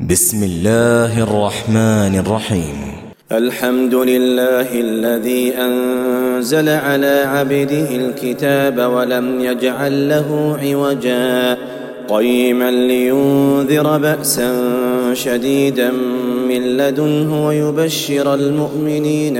بسم الله الرحمن الرحيم. الحمد لله الذي أنزل على عبده الكتاب ولم يجعل له عوجا قيما لينذر بأسا شديدا من لدنه ويبشر المؤمنين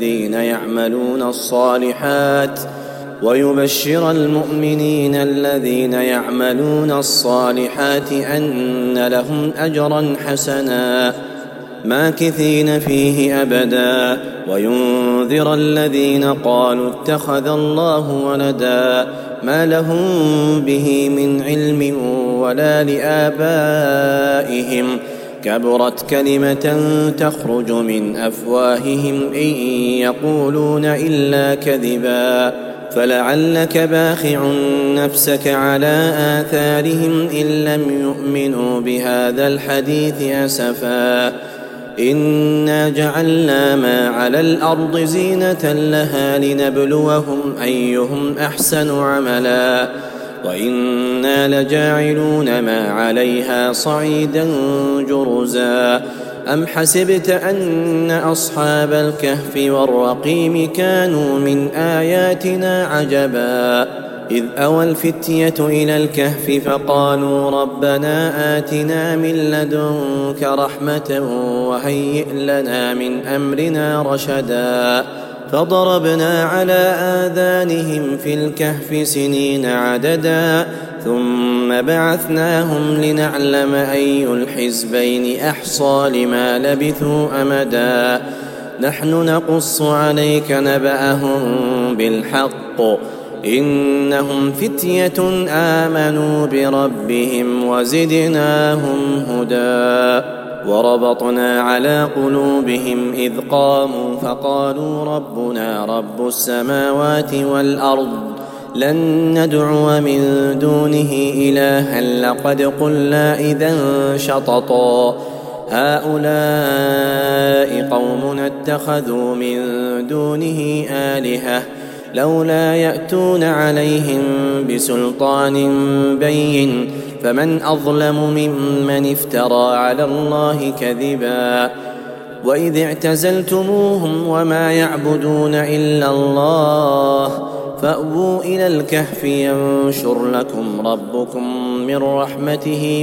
الذين يعملون الصالحات أن لهم أجرا حسنا ماكثين فيه أبدا وينذر الذين قالوا اتخذ الله ولدا ما لهم به من علم ولا لآبائهم كبرت كلمة تخرج من أفواههم إن يقولون إلا كذبا فلعلك باخع نفسك على آثارهم إن لم يؤمنوا بهذا الحديث أسفا إنا جعلنا ما على الأرض زينة لها لنبلوهم أيهم أحسن عملا وإنا لجاعلون ما عليها صعيدا جرزا أم حسبت أن أصحاب الكهف والرقيم كانوا من آياتنا عجبا إذ أوى الفتية إلى الكهف فقالوا ربنا آتنا من لدنك رحمة وهيئ لنا من أمرنا رشدا فضربنا على آذانهم في الكهف سنين عددا ثم بعثناهم لنعلم أي الحزبين أحصى لما لبثوا أمدا نحن نقص عليك نبأهم بالحق إنهم فتية آمنوا بربهم وزدناهم هدى وربطنا على قلوبهم إذ قاموا فقالوا ربنا رب السماوات والأرض لن ندعو من دونه إلها لقد قلنا إذا شططا هؤلاء قومنا اتخذوا من دونه آلهة لولا يأتون عليهم بسلطان بين فمن أظلم ممن افترى على الله كذبا وإذ اعتزلتموهم وما يعبدون إلا الله فأووا إلى الكهف ينشر لكم ربكم من رحمته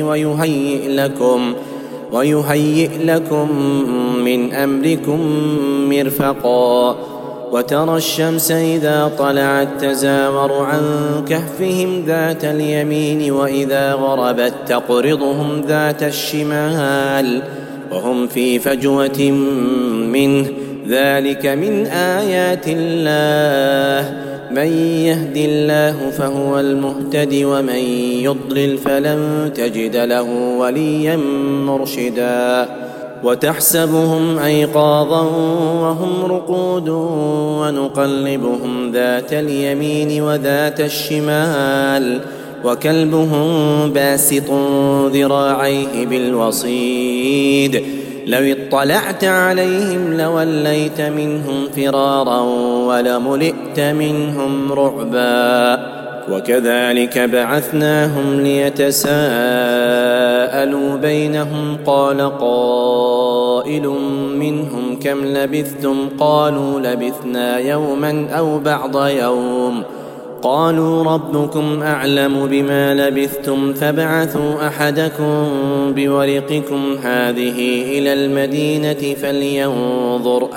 ويهيئ لكم من أمركم مرفقا وترى الشمس إذا طلعت تزاور عن كهفهم ذات اليمين وإذا غربت تقرضهم ذات الشمال وهم في فجوة منه ذلك من آيات الله من يهد الله فهو المهتد ومن يضلل فلن تجد له وليا مرشدا وتحسبهم أيقاظا وهم رقود ونقلبهم ذات اليمين وذات الشمال وكلبهم باسط ذراعيه بالوصيد لو اطلعت عليهم لوليت منهم فرارا ولملئت منهم رعبا وكذلك بعثناهم ليتساءلوا بينهم قال قائل منهم كم لبثتم قالوا لبثنا يوما أو بعض يوم قالوا ربكم أعلم بما لبثتم فابعثوا أحدكم بورقكم هذه إلى المدينة فلينظر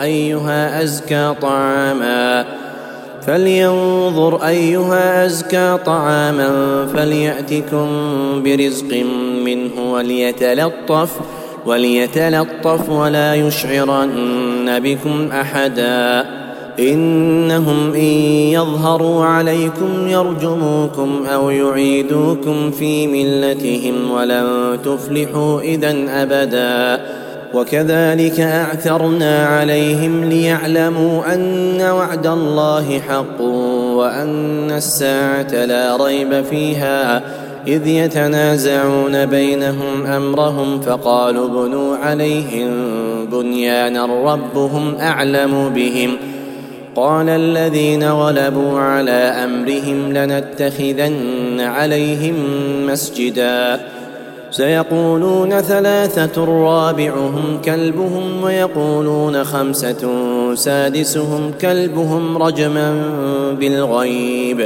أيها أزكى طعاما فليأتكم برزق منه وليتلطف ولا يشعرن بكم أحدا إنهم إن يظهروا عليكم يرجموكم أو يعيدوكم في ملتهم ولن تفلحوا إذن أبدا وكذلك أعثرنا عليهم ليعلموا أن وعد الله حق وأن الساعة لا ريب فيها إذ يتنازعون بينهم أمرهم فقالوا بنوا عليهم بنيانا ربهم أعلم بهم قال الذين غلبوا على أمرهم لنتخذن عليهم مسجدا سيقولون 3 رابعهم كلبهم ويقولون 5 سادسهم كلبهم رجما بالغيب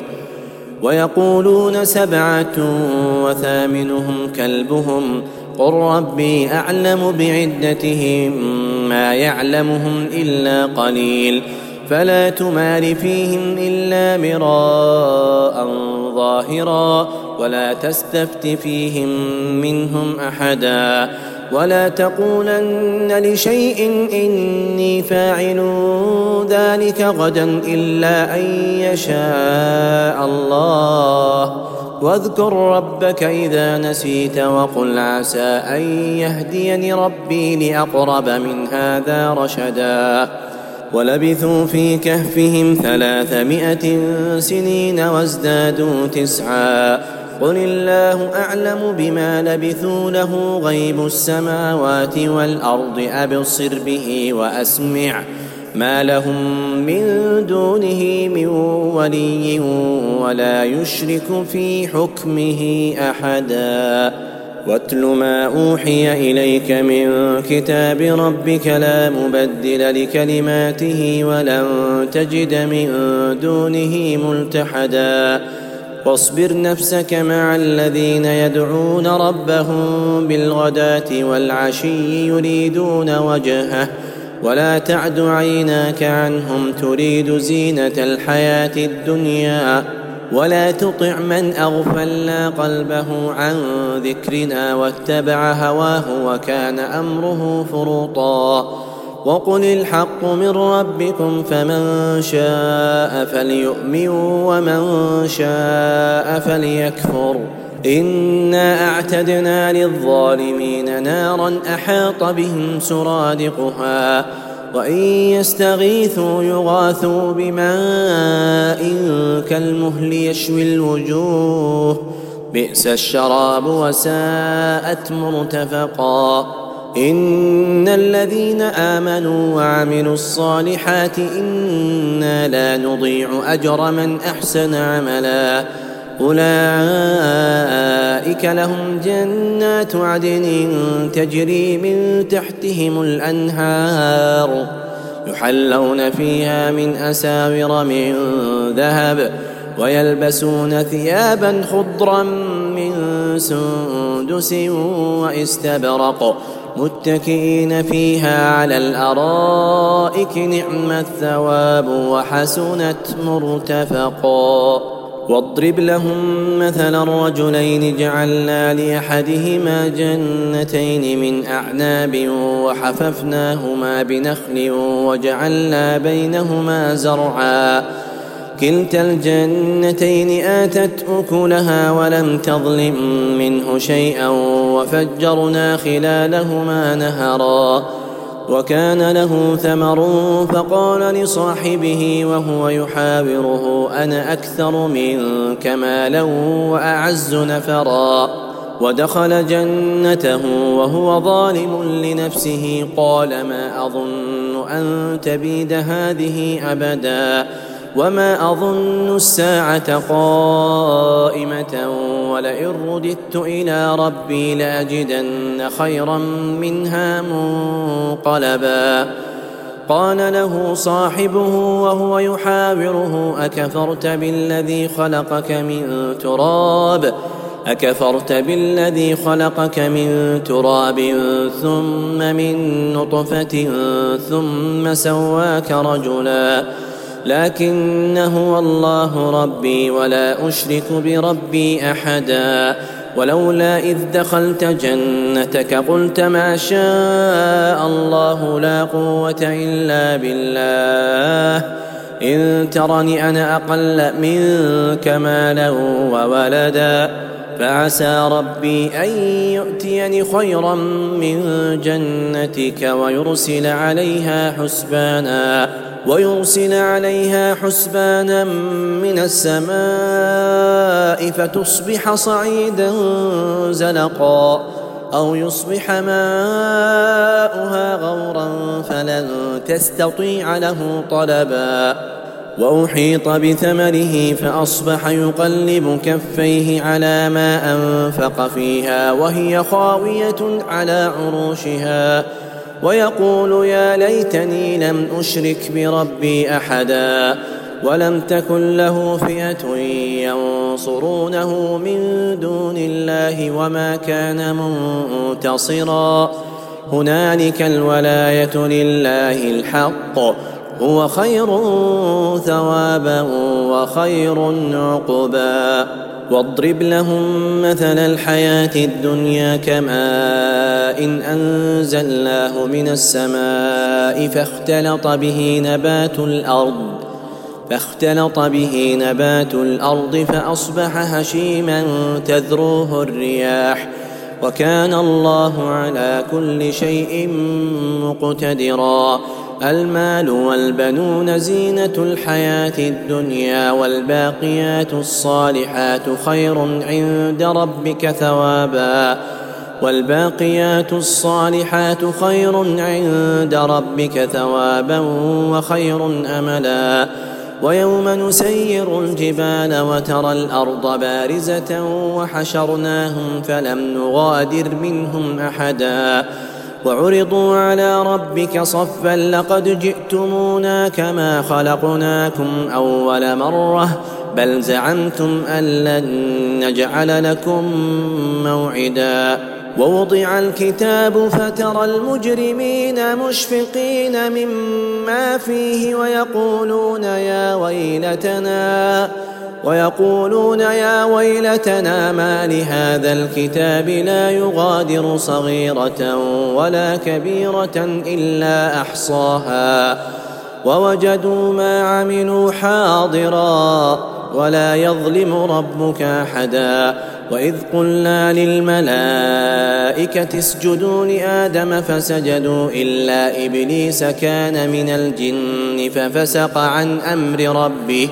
ويقولون 7 وثامنهم كلبهم قل ربي أعلم بعدتهم ما يعلمهم إلا قليل فلا تمار فيهم إلا مراء ظاهرا ولا تستفت فيهم منهم أحدا ولا تقولن لشيء إني فاعل ذلك غدا إلا أن يشاء الله واذكر ربك إذا نسيت وقل عسى أن يهديني ربي لأقرب من هذا رشدا ولبثوا في كهفهم 300 سنين وازدادوا 9 قل الله أعلم بما لبثوا له غيب السماوات والأرض أبصر به وأسمع ما لهم من دونه من ولي ولا يشرك في حكمه أحدا واتل ما أوحي إليك من كتاب ربك لا مبدل لكلماته ولن تجد من دونه ملتحدا واصبر نفسك مع الذين يدعون ربهم بالغداة والعشي يريدون وجهه ولا تعد عيناك عنهم تريد زينة الحياة الدنيا ولا تطع من أغفلنا قلبه عن ذكرنا واتبع هواه وكان أمره فرطا وقل الحق من ربكم فمن شاء فليؤمن ومن شاء فليكفر إنا أعتدنا للظالمين نارا أحاط بهم سرادقها وإن يستغيثوا يغاثوا بماء كالمهل يشوي الوجوه بئس الشراب وساءت مرتفقا إن الذين آمنوا وعملوا الصالحات إنا لا نضيع أجر من أحسن عملا أولئك لهم جنات عدن تجري من تحتهم الأنهار يحلون فيها من أساور من ذهب ويلبسون ثيابا خضرا من سندس واستبرق متكئين فيها على الأرائك نعم الثواب وحسنت مرتفقا واضرب لهم مثلا رجلين جعلنا لأحدهما جنتين من أعناب وحففناهما بنخل وجعلنا بينهما زرعا كلتا الجنتين آتت أكلها ولم تظلم منه شيئا وفجرنا خلالهما نهرا وكان له ثمر فقال لصاحبه وهو يحاوره أنا أكثر منك مالا وأعز نفرا ودخل جنته وهو ظالم لنفسه قال ما أظن أن تبيد هذه أبدا وما أظن الساعة قائمة ولئن رددت إلى ربي لأجدن خيرا منها منقلبا قال له صاحبه وهو يحاوره أكفرت بالذي خلقك من تراب ثم من نطفة ثم سواك رجلا لكن هو الله ربي ولا أشرك بربي أحدا ولولا إذ دخلت جنتك قلت ما شاء الله لا قوة إلا بالله إن ترني أنا أقل منك مالا وولدا فعسى ربي أن يؤتيني خيرا من جنتك ويرسل عليها حسبانا من السماء فتصبح صعيدا زلقا أو يصبح ماؤها غورا فلن تستطيع له طلبا وأحيط بثمره فأصبح يقلب كفيه على ما أنفق فيها وهي خاوية على عروشها ويقول يا ليتني لم أشرك بربي أحدا ولم تكن له فئة ينصرونه من دون الله وما كان منتصرا هنالك الولاية لله الحق هو خير ثوابا وخير عقبا واضرب لهم مثل الحياة الدنيا كماء إن أنزلناه من السماء فاختلط به نبات الأرض فأصبح هشيما تذروه الرياح وكان الله على كل شيء مقتدرا المال والبنون زينة الحياة الدنيا والباقيات الصالحات خير عند ربك ثوابا وخير أملا ويوم نسير الجبال وترى الأرض بارزة وحشرناهم فلم نغادر منهم أحدا وعرضوا على ربك صفا لقد جئتمونا كما خلقناكم أول مرة بل زعمتم أن لن نجعل لكم موعدا ووضع الكتاب فترى المجرمين مشفقين مما فيه ويقولون يا ويلتنا ما لهذا الكتاب لا يغادر صغيرة ولا كبيرة إلا أحصاها ووجدوا ما عملوا حاضرا ولا يظلم ربك أحدا وإذ قلنا للملائكة اسجدوا لآدم فسجدوا إلا إبليس كان من الجن ففسق عن أمر ربه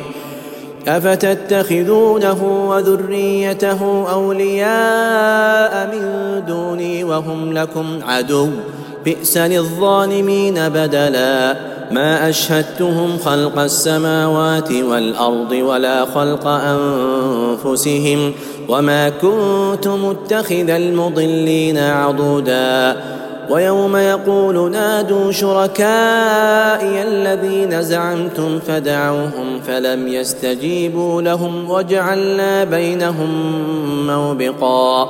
أفتتخذونه وذريته أولياء من دوني وهم لكم عدو بئس للظالمين بدلا ما أشهدتهم خلق السماوات والأرض ولا خلق أنفسهم وما كنت متخذ المضلين عضدا ويوم يقول نادوا شركائي الذين زعمتم فدعوهم فلم يستجيبوا لهم وجعلنا بينهم موبقا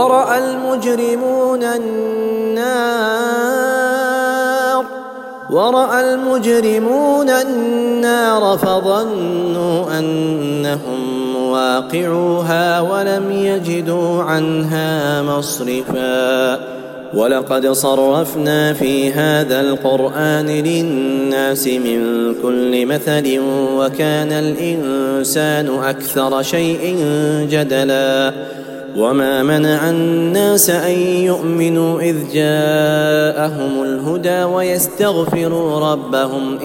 ورأى المجرمون النار فظنوا أنهم مواقعوها ولم يجدوا عنها مصرفا ولقد صرفنا في هذا القرآن للناس من كل مثل وكان الإنسان أكثر شيء جدلا وما منع الناس أن يؤمنوا إذ جاءهم الهدى ويستغفروا ربهم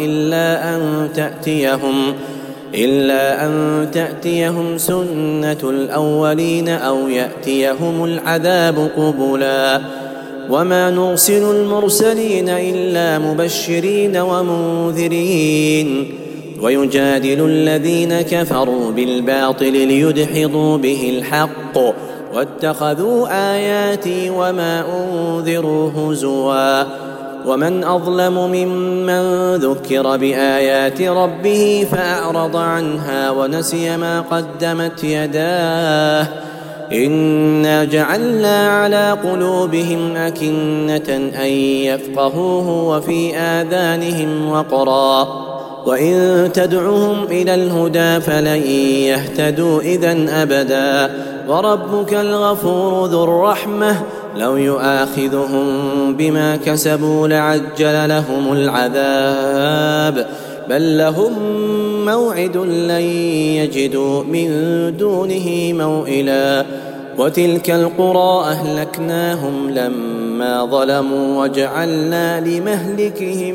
إلا أن تأتيهم سنة الأولين أو يأتيهم العذاب قبلا وما نرسل المرسلين إلا مبشرين ومنذرين ويجادل الذين كفروا بالباطل ليدحضوا به الحق واتخذوا آياتي وما أنذروا هزوا ومن أظلم ممن ذكر بآيات ربه فأعرض عنها ونسي ما قدمت يداه إنا جعلنا على قلوبهم أكنة أن يفقهوه وفي آذانهم وقرا وإن تدعهم إلى الهدى فلن يهتدوا إذن أبدا وربك الغفور ذو الرحمة لو يؤاخذهم بما كسبوا لعجل لهم العذاب بل لهم موعد لن يجدوا من دونه موئلا وتلك القرى أهلكناهم لما ظلموا وجعلنا لمهلكهم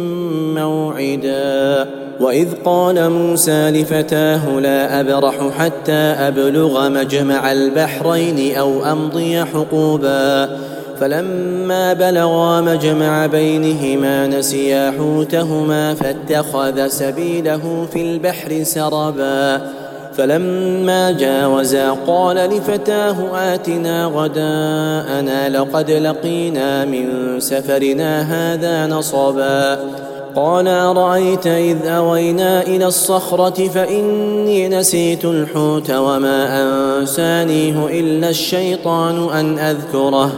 موعدا وإذ قال موسى لفتاه لا أبرح حتى أبلغ مجمع البحرين أو أمضي حقوبا فلما بلغا مجمع بينهما نسيا حوتهما فاتخذ سبيله في البحر سربا فلما جاوزا قال لفتاه آتنا غداءنا لقد لقينا من سفرنا هذا نصبا قال أرأيت إذ أوينا إلى الصخرة فإني نسيت الحوت وما أنسانيه إلا الشيطان أن أذكره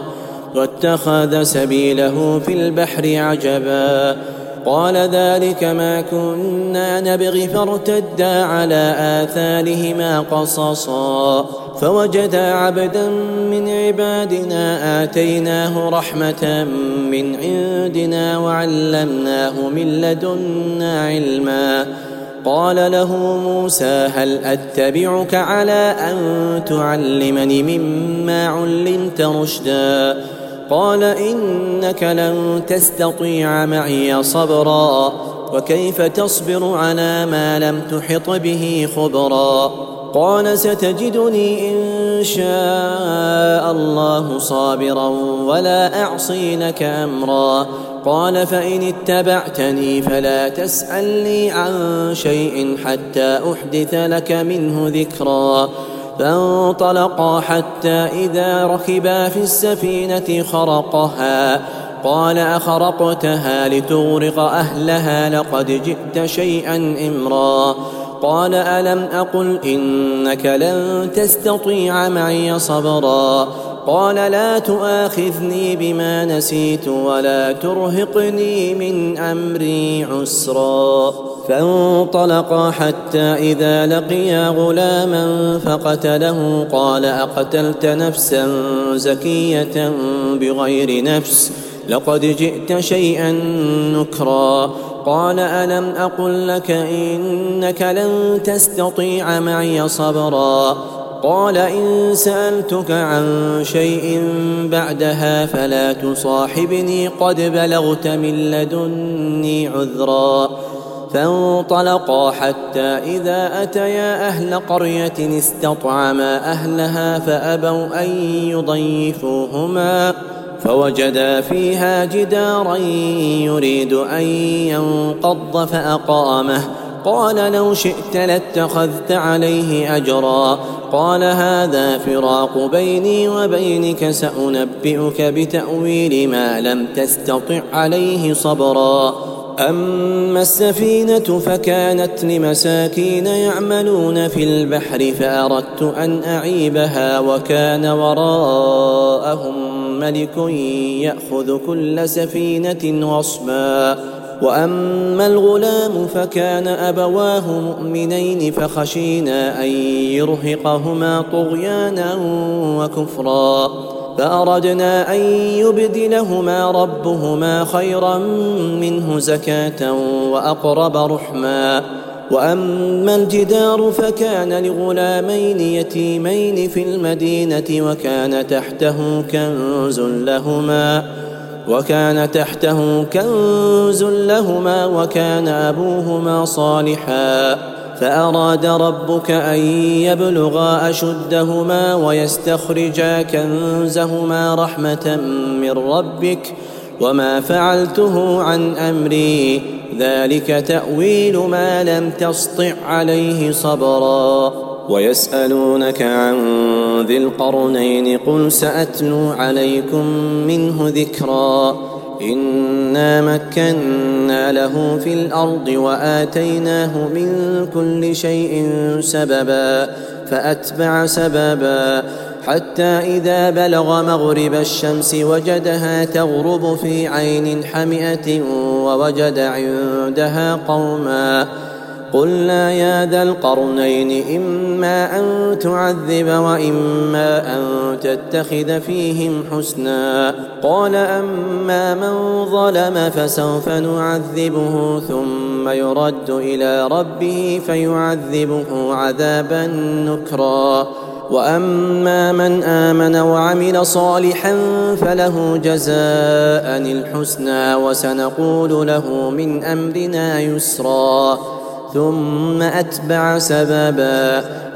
واتخذ سبيله في البحر عجبا قال ذلك ما كنا نبغي فارتدا على آثارهما قصصا فوجدا عبدا من عبادنا آتيناه رحمة من عندنا وعلمناه من لدنا علما قال له موسى هل أتبعك على أن تعلمني مما علمت رشدا قال إنك لن تستطيع معي صبرا وكيف تصبر على ما لم تحط به خبرا قال ستجدني إن شاء الله صابرا ولا أعصي لك أمرا قال فإن اتبعتني فلا تسألني عن شيء حتى أحدث لك منه ذكرا فانطلقا حتى إذا ركبا في السفينة خرقها قال أخرقتها لتغرق أهلها لقد جئت شيئا إمرا قال ألم أقل إنك لن تستطيع معي صبرا قال لا تؤاخذني بما نسيت ولا ترهقني من أمري عسرا فانطلقا حتى إذا لقيا غلاما فقتله قال أقتلت نفسا زكية بغير نفس لقد جئت شيئا نكرا قال ألم أقل لك إنك لن تستطيع معي صبرا قال إن سألتك عن شيء بعدها فلا تصاحبني قد بلغت من لدني عذرا فانطلقا حتى إذا أتيا أهل قرية استطعما أهلها فأبوا أن يضيفوهما فوجدا فيها جدارا يريد أن ينقض فأقامه قال لو شئت لاتخذت عليه أجرا قال هذا فراق بيني وبينك سأنبئك بتأويل ما لم تستطع عليه صبرا أما السفينة فكانت لمساكين يعملون في البحر فأردت أن أعيبها وكان وراءهم ملك يأخذ كل سفينة غصبا وأما الغلام فكان أبواه مؤمنين فخشينا أن يرهقهما طغيانا وكفرا فأردنا أن يبدلهما ربهما خيرا منه زكاة وأقرب رحما وأما الجدار فكان لغلامين يتيمين في المدينة وكان تحته كنز لهما وكان أبوهما صالحا فأراد ربك أن يبلغا أشدهما ويستخرجا كنزهما رحمة من ربك وما فعلته عن أمري ذلك تأويل ما لم تسطع عليه صبرا ويسألونك عن ذي القرنين قل سأتلو عليكم منه ذكرا إنا مكنا له في الأرض وآتيناه من كل شيء سببا فأتبع سببا حتى إذا بلغ مغرب الشمس وجدها تغرب في عين حمئة ووجد عندها قوما قلنا يا ذا القرنين إما أن تعذب وإما أن تتخذ فيهم حسنا قال أما من ظلم فسوف نعذبه ثم يرد إلى ربه فيعذبه عذابا نكرا وأما من آمن وعمل صالحا فله جزاء الحسنى وسنقول له من أمرنا يسرا ثم أتبع سببا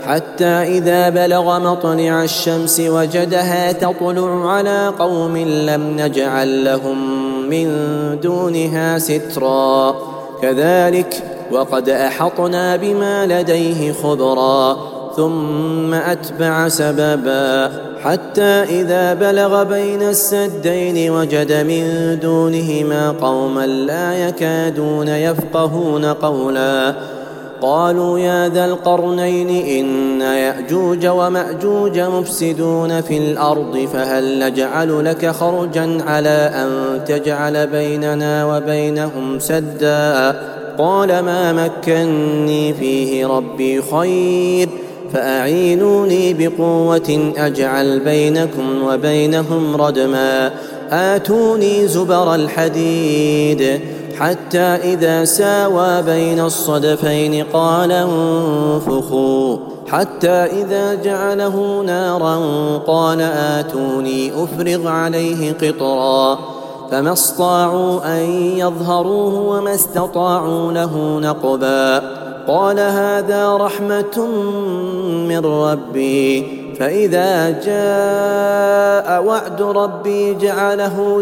حتى إذا بلغ مطلع الشمس وجدها تطلع على قوم لم نجعل لهم من دونها سترا كذلك وقد أحطنا بما لديه خبرا ثم أتبع سببا حتى إذا بلغ بين السدين وجد من دونهما قوما لا يكادون يفقهون قولا قالوا يا ذا القرنين إن يأجوج ومأجوج مفسدون في الأرض فهل نجعل لك خرجا على أن تجعل بيننا وبينهم سدا قال ما مكني فيه ربي خير فأعينوني بقوة أجعل بينكم وبينهم ردما آتوني زبر الحديد حتى إذا ساوى بين الصدفين قال انفخوا حتى إذا جعله نارا قال آتوني أفرغ عليه قطرا فما استطاعوا أن يظهروه وما استطاعوا له نقبا قال هذا رحمة من ربي فإذا جاء وعد ربي جعله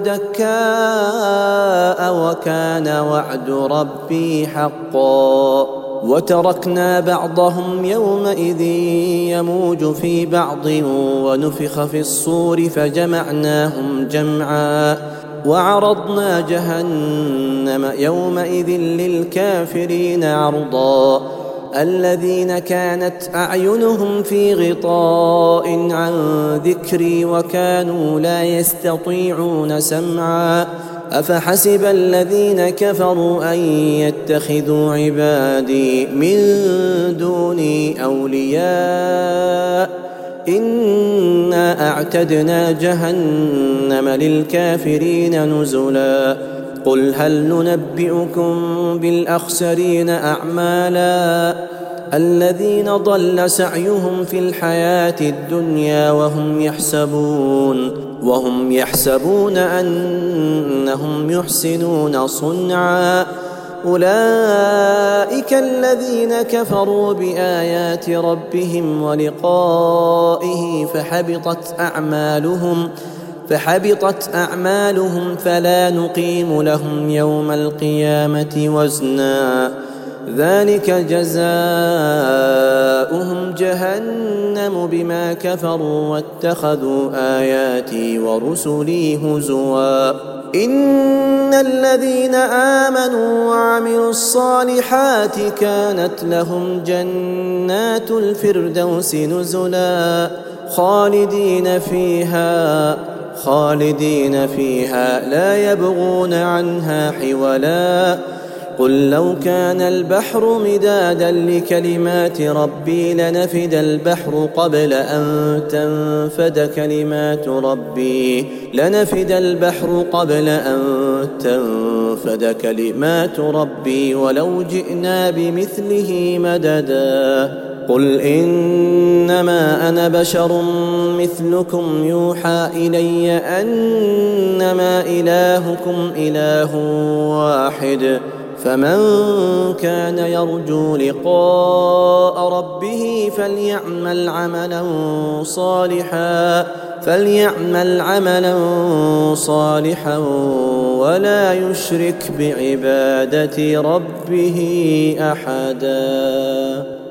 دكاء وكان وعد ربي حقا وتركنا بعضهم يومئذ يموج في بعض ونفخ في الصور فجمعناهم جمعا وعرضنا جهنم يومئذ للكافرين عرضا الذين كانت أعينهم في غطاء عن ذكري وكانوا لا يستطيعون سمعا أفحسب الذين كفروا أن يتخذوا عبادي من دوني أولياء إنا أعتدنا جهنم للكافرين نزلا قل هل ننبئكم بالأخسرين أعمالا الذين ضل سعيهم في الحياة الدنيا وهم يحسبون أنهم يحسنون صنعا أولئك الذين كفروا بآيات ربهم ولقائه فحبطت أعمالهم فلا نقيم لهم يوم القيامة وزنا ذلك جزاؤهم جهنم بما كفروا واتخذوا آياتي ورسلي هزوا إن الذين آمنوا وعملوا الصالحات كانت لهم جنات الفردوس نزلا خالدين فيها لا يبغون عنها حولا قل لو كان البحر مدادا لكلمات ربي لنفد البحر قبل أن تنفد كلمات ربي ولو جئنا بمثله مددا قل إنما أنا بشر مثلكم يوحى إلي أنما إلهكم إله واحد فمن كان يرجو لقاء ربه فليعمل عملا صالحا ولا يشرك بعبادة ربه أحدا.